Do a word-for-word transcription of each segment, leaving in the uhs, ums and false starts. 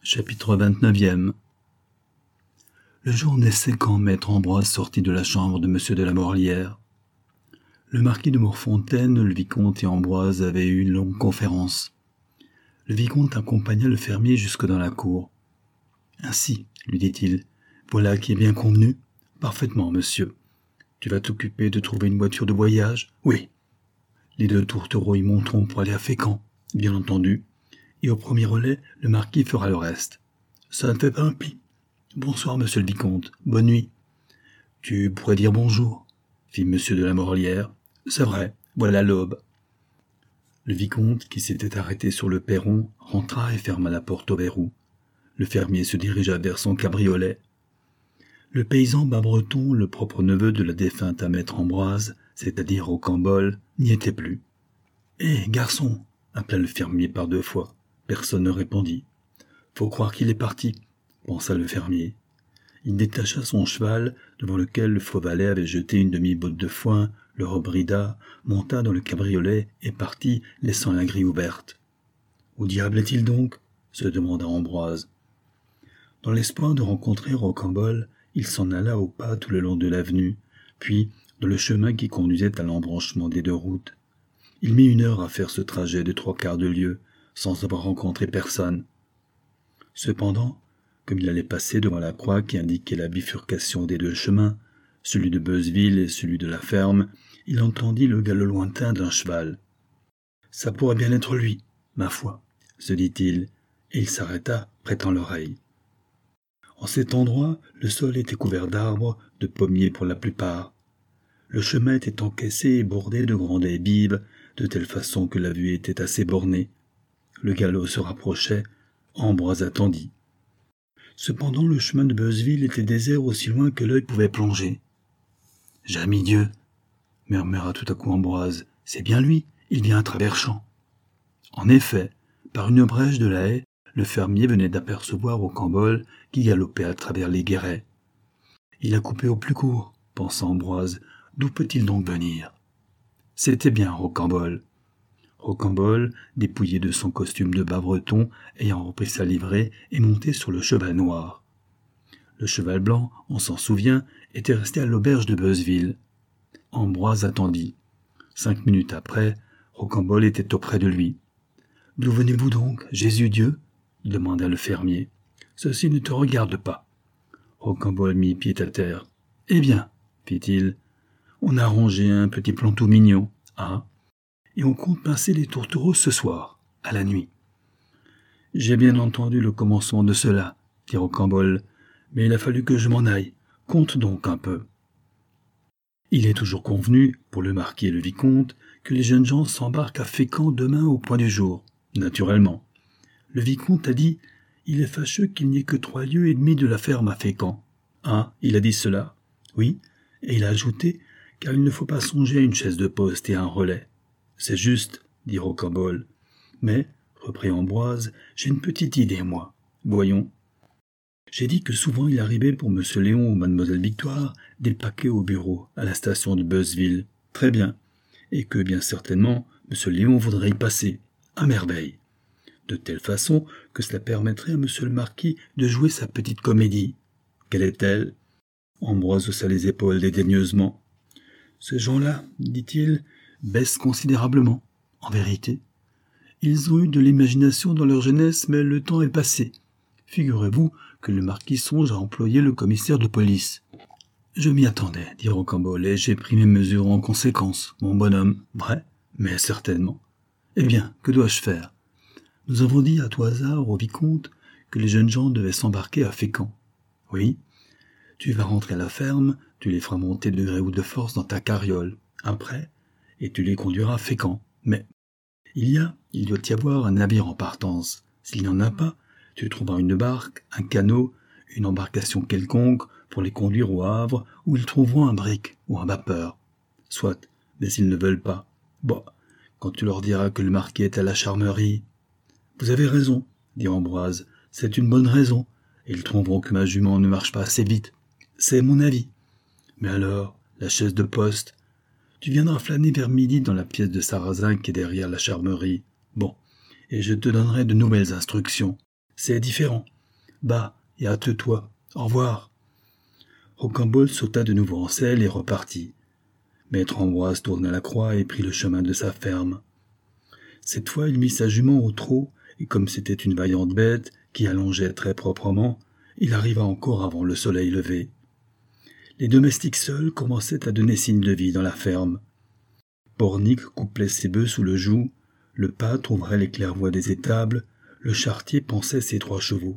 Chapitre vingt-neuf. Le jour naissait quand maître Ambroise sortit de la chambre de monsieur de la Morlière. Le marquis de Morfontaine, le vicomte et Ambroise avaient eu une longue conférence. Le vicomte accompagna le fermier jusque dans la cour. « Ainsi, lui dit-il, voilà qui est bien convenu. Parfaitement, monsieur. Tu vas t'occuper de trouver une voiture de voyage ? Oui. Les deux tourtereaux y monteront pour aller à Fécamp, bien entendu. Et au premier relais, le marquis fera le reste. Ça ne fait pas un pli. Bonsoir, monsieur le vicomte. Bonne nuit. Tu pourrais dire bonjour, fit monsieur de la Morlière. C'est vrai, voilà l'aube. Le vicomte, qui s'était arrêté sur le perron, rentra et ferma la porte au verrou. Le fermier se dirigea vers son cabriolet. Le paysan Bas-Breton, le propre neveu de la défunte à maître Ambroise, c'est-à-dire Rocambole, n'y était plus. « Hé, garçon !» appela le fermier par deux fois. Personne ne répondit. « Faut croire qu'il est parti », pensa le fermier. Il détacha son cheval, devant lequel le faux valet avait jeté une demi-botte de foin, le rebrida, monta dans le cabriolet et partit, laissant la grille ouverte. « Où diable est-il donc ?» se demanda Ambroise. Dans l'espoir de rencontrer Rocambole, il s'en alla au pas tout le long de l'avenue, puis dans le chemin qui conduisait à l'embranchement des deux routes. Il mit une heure à faire ce trajet de trois quarts de lieue, sans avoir rencontré personne. Cependant, comme il allait passer devant la croix qui indiquait la bifurcation des deux chemins, celui de Beuzeville et celui de la ferme, il entendit le galop lointain d'un cheval. « Ça pourrait bien être lui, ma foi, » se dit-il, et il s'arrêta, prêtant l'oreille. En cet endroit, le sol était couvert d'arbres, de pommiers pour la plupart. Le chemin était encaissé et bordé de grandes haies vives, de telle façon que la vue était assez bornée. Le galop se rapprochait, Ambroise attendit. Cependant, le chemin de Beuzeville était désert aussi loin que l'œil pouvait plonger. « J'ai mis Dieu !» murmura tout à coup Ambroise. « C'est bien lui, il vient à travers champs. » En effet, par une brèche de la haie, le fermier venait d'apercevoir Rocambole qui galopait à travers les guérets. « Il a coupé au plus court, » pensa Ambroise. « D'où peut-il donc venir ?» C'était bien Rocambole. Rocambole, dépouillé de son costume de Bas-Breton, ayant repris sa livrée, est monté sur le cheval noir. Le cheval blanc, on s'en souvient, était resté à l'auberge de Beuzeville. Ambroise attendit. Cinq minutes après, Rocambole était auprès de lui. « D'où venez-vous donc, Jésus-Dieu » demanda le fermier. « Ceci ne te regarde pas. » Rocambole mit pied à terre. « Eh bien, fit-il, on a rongé un petit plan tout mignon. Ah, et on compte pincer les tourtereaux ce soir, à la nuit. »« J'ai bien entendu le commencement de cela, » dit Rocambole, « mais il a fallu que je m'en aille. Compte donc un peu. » Il est toujours convenu, pour le marquis et le vicomte, que les jeunes gens s'embarquent à Fécamp demain au point du jour, naturellement. Le vicomte a dit « Il est fâcheux qu'il n'y ait que trois lieues et demie de la ferme à Fécamp. » Ah, il a dit cela. Oui, et il a ajouté « car il ne faut pas songer à une chaise de poste et à un relais. » C'est juste, dit Rocambole. Mais, reprit Ambroise, j'ai une petite idée, moi. Voyons. J'ai dit que souvent il arrivait pour monsieur Léon ou mademoiselle Victoire des paquets au bureau, à la station de Beuzeville. Très bien. Et que, bien certainement, monsieur Léon voudrait y passer. À merveille. De telle façon que cela permettrait à monsieur le marquis de jouer sa petite comédie. Quelle est-elle ? Ambroise haussa les épaules dédaigneusement. Ces gens-là, dit-il, baissent considérablement, en vérité. Ils ont eu de l'imagination dans leur jeunesse, mais le temps est passé. Figurez-vous que le marquis songe à employer le commissaire de police. Je m'y attendais, dit Rocambole, et j'ai pris mes mesures en conséquence, mon bonhomme. Vrai, mais certainement. Eh bien, que dois-je faire ? Nous avons dit à tout hasard au vicomte que les jeunes gens devaient s'embarquer à Fécamp. Oui. Tu vas rentrer à la ferme, tu les feras monter de gré ou de force dans ta carriole. Après, et tu les conduiras à Fécamp. Mais il y a, il doit y avoir un navire en partance. S'il n'y en a pas, tu trouveras une barque, un canot, une embarcation quelconque pour les conduire au Havre, où ils trouveront un brick ou un vapeur. Soit, mais s'ils ne veulent pas. Bon, quand tu leur diras que le marquis est à la Charmerie. Vous avez raison, dit Ambroise, c'est une bonne raison. Ils trouveront que ma jument ne marche pas assez vite. C'est mon avis. Mais alors, la chaise de poste. Tu viendras flâner vers midi dans la pièce de sarrasin qui est derrière la Charmerie. Bon, et je te donnerai de nouvelles instructions. C'est différent. bas, et hâte-toi. Au revoir. Rocambole sauta de nouveau en selle et repartit. Maître Ambroise tourna la croix et prit le chemin de sa ferme. Cette fois, il mit sa jument au trot, et comme c'était une vaillante bête, qui allongeait très proprement, il arriva encore avant le soleil levé. Les domestiques seuls commençaient à donner signe de vie dans la ferme. Pornic couplait ses bœufs sous le joug, le pâtre ouvrait les claires-voies des étables, le charretier pansait ses trois chevaux.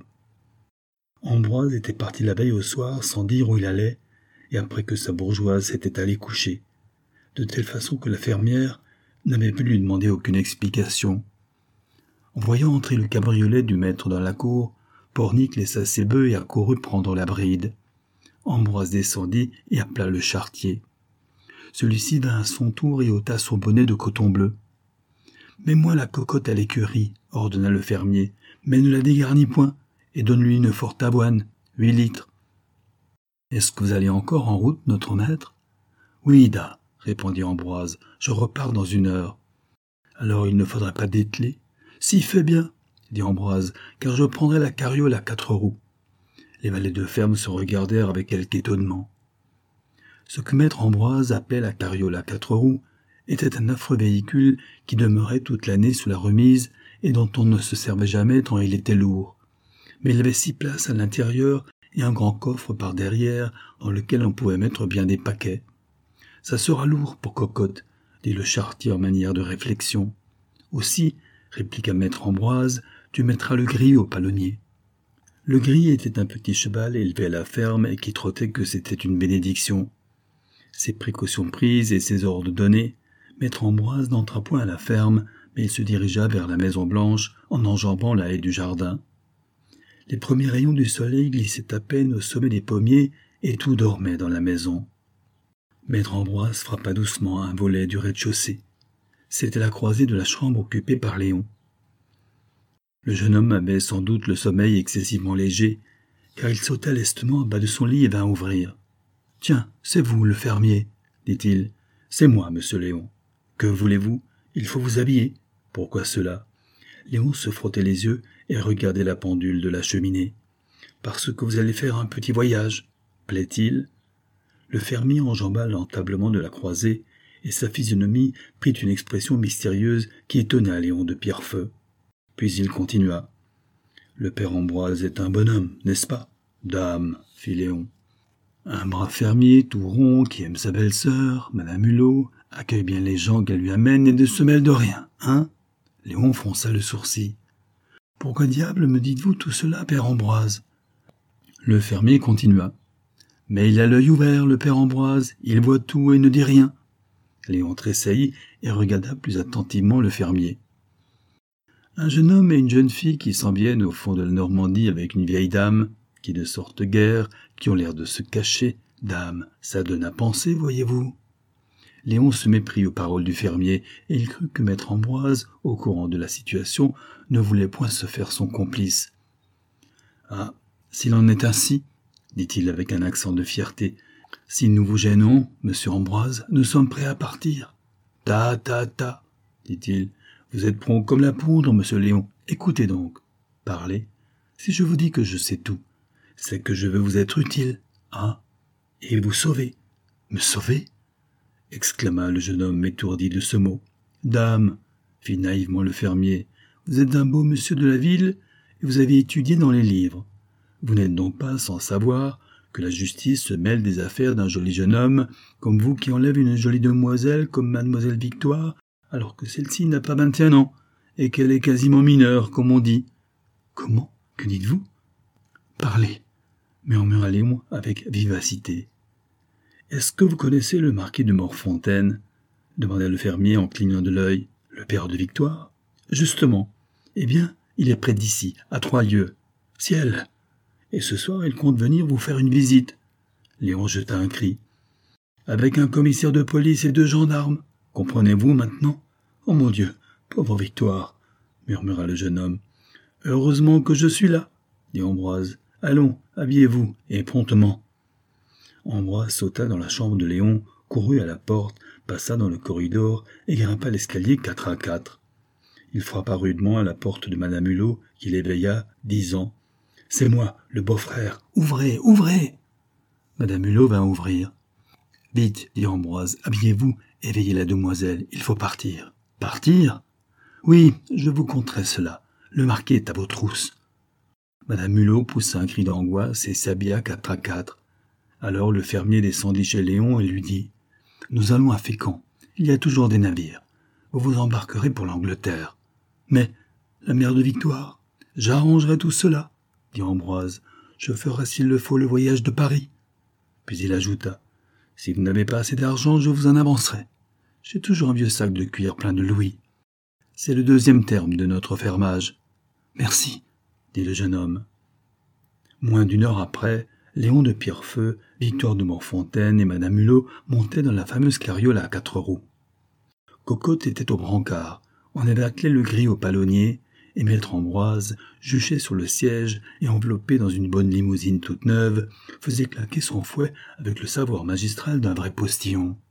Ambroise était parti la veille au soir sans dire où il allait, et après que sa bourgeoise s'était allée coucher, de telle façon que la fermière n'avait pu lui demander aucune explication. En voyant entrer le cabriolet du maître dans la cour, Pornic laissa ses bœufs et accourut prendre la bride. Ambroise descendit et appela le charretier. Celui-ci vint à son tour et ôta son bonnet de coton bleu. « Mets-moi la cocotte à l'écurie, » ordonna le fermier, « mais ne la dégarnis point, et donne-lui une forte avoine, huit litres. »« Est-ce que vous allez encore en route, notre maître ?»« Oui, da, » répondit Ambroise, « je repars dans une heure. »« Alors il ne faudra pas dételer ?»« Si, fait bien, » dit Ambroise, « car je prendrai la carriole à quatre roues. » Les valets de ferme se regardèrent avec quelque étonnement. Ce que maître Ambroise appelait la carriole à quatre roues était un affreux véhicule qui demeurait toute l'année sous la remise et dont on ne se servait jamais tant il était lourd. Mais il avait six places à l'intérieur et un grand coffre par derrière dans lequel on pouvait mettre bien des paquets. « Ça sera lourd pour Cocotte, » dit le charretier en manière de réflexion. « Aussi, » répliqua maître Ambroise, « tu mettras le gris au palonnier. » Le gris était un petit cheval élevé à la ferme et qui trottait que c'était une bénédiction. Ces précautions prises et ces ordres donnés, maître Ambroise n'entra point à la ferme, mais il se dirigea vers la Maison Blanche en enjambant la haie du jardin. Les premiers rayons du soleil glissaient à peine au sommet des pommiers et tout dormait dans la maison. Maître Ambroise frappa doucement à un volet du rez-de-chaussée. C'était la croisée de la chambre occupée par Léon. Le jeune homme avait sans doute le sommeil excessivement léger, car il sauta lestement en bas de son lit et vint ouvrir. « Tiens, c'est vous, le fermier, » dit-il. « C'est moi, monsieur Léon. Que voulez-vous? Il faut vous habiller. Pourquoi cela ?» Léon se frottait les yeux et regardait la pendule de la cheminée. « Parce que vous allez faire un petit voyage, plaît-il » Le fermier enjamba l'entablement de la croisée, et sa physionomie prit une expression mystérieuse qui étonna Léon de Pierrefeu. Puis il continua. « Le père Ambroise est un bonhomme, n'est-ce pas ?»« Dame, » fit Léon. « Un brave fermier tout rond qui aime sa belle-sœur, Madame Hulot, accueille bien les gens qu'elle lui amène et ne se mêle de rien, hein ?» Léon fronça le sourcil. « Pourquoi diable me dites-vous tout cela, père Ambroise ?» Le fermier continua. « Mais il a l'œil ouvert, le père Ambroise, il voit tout et ne dit rien. » Léon tressaillit et regarda plus attentivement le fermier. « Un jeune homme et une jeune fille qui s'en viennent au fond de la Normandie avec une vieille dame, qui ne sortent guère, qui ont l'air de se cacher. Dame, ça donne à penser, voyez-vous. » Léon se méprit aux paroles du fermier, et il crut que maître Ambroise, au courant de la situation, ne voulait point se faire son complice. « Ah, s'il en est ainsi, » dit-il avec un accent de fierté, « si nous vous gênons, monsieur Ambroise, nous sommes prêts à partir. »« Ta, ta, ta, » dit-il, « vous êtes prompt comme la poudre, monsieur Léon. Écoutez donc. Parlez. Si je vous dis que je sais tout, c'est que je veux vous être utile. Ah, et vous sauver. »« Me sauver ?» exclama le jeune homme étourdi de ce mot. « Dame, » fit naïvement le fermier, « vous êtes un beau monsieur de la ville et vous avez étudié dans les livres. Vous n'êtes donc pas sans savoir que la justice se mêle des affaires d'un joli jeune homme comme vous qui enlève une jolie demoiselle comme mademoiselle Victoire alors que celle-ci n'a pas vingt et un ans et qu'elle est quasiment mineure, comme on dit. »« Comment? Que dites-vous ?»« Parlez, » murmura Léon avec vivacité. « Est-ce que vous connaissez le marquis de Morfontaine ?» demanda le fermier en clignant de l'œil. « Le père de Victoire ?»« Justement. Eh bien, il est près d'ici, à trois lieues. Ciel ! Et ce soir, il compte venir vous faire une visite. » Léon jeta un cri. « Avec un commissaire de police et deux gendarmes. Comprenez-vous maintenant? Oh mon Dieu, pauvre Victoire !» murmura le jeune homme. « Heureusement que je suis là, » dit Ambroise. « Allons, habillez-vous, et promptement. » Ambroise sauta dans la chambre de Léon, courut à la porte, passa dans le corridor et grimpa l'escalier quatre à quatre. Il frappa rudement à la porte de Madame Hulot, qui l'éveilla, disant « C'est moi, le beau-frère. Ouvrez, ouvrez !» Madame Hulot vint ouvrir. « Vite, dit Ambroise, habillez-vous, éveillez la demoiselle, il faut partir. »« Partir ?»« Oui, je vous conterai cela. Le marquis est à vos trousses. » Madame Hulot poussa un cri d'angoisse et s'habilla quatre à quatre. Alors le fermier descendit chez Léon et lui dit « Nous allons à Fécamp. Il y a toujours des navires. Vous vous embarquerez pour l'Angleterre. »« Mais la mère de Victoire ? J'arrangerai tout cela, dit Ambroise. Je ferai s'il le faut le voyage de Paris. » Puis il ajouta « Si vous n'avez pas assez d'argent, je vous en avancerai. J'ai toujours un vieux sac de cuir plein de louis. C'est le deuxième terme de notre fermage. »« Merci, » dit le jeune homme. Moins d'une heure après, Léon de Pierrefeu, Victoire de Morfontaine et Madame Hulot montaient dans la fameuse carriole à quatre roues. Cocotte était au brancard, on avait attelé le gris au palonnier, et Maître Ambroise, juché sur le siège et enveloppé dans une bonne limousine toute neuve, faisait claquer son fouet avec le savoir magistral d'un vrai postillon.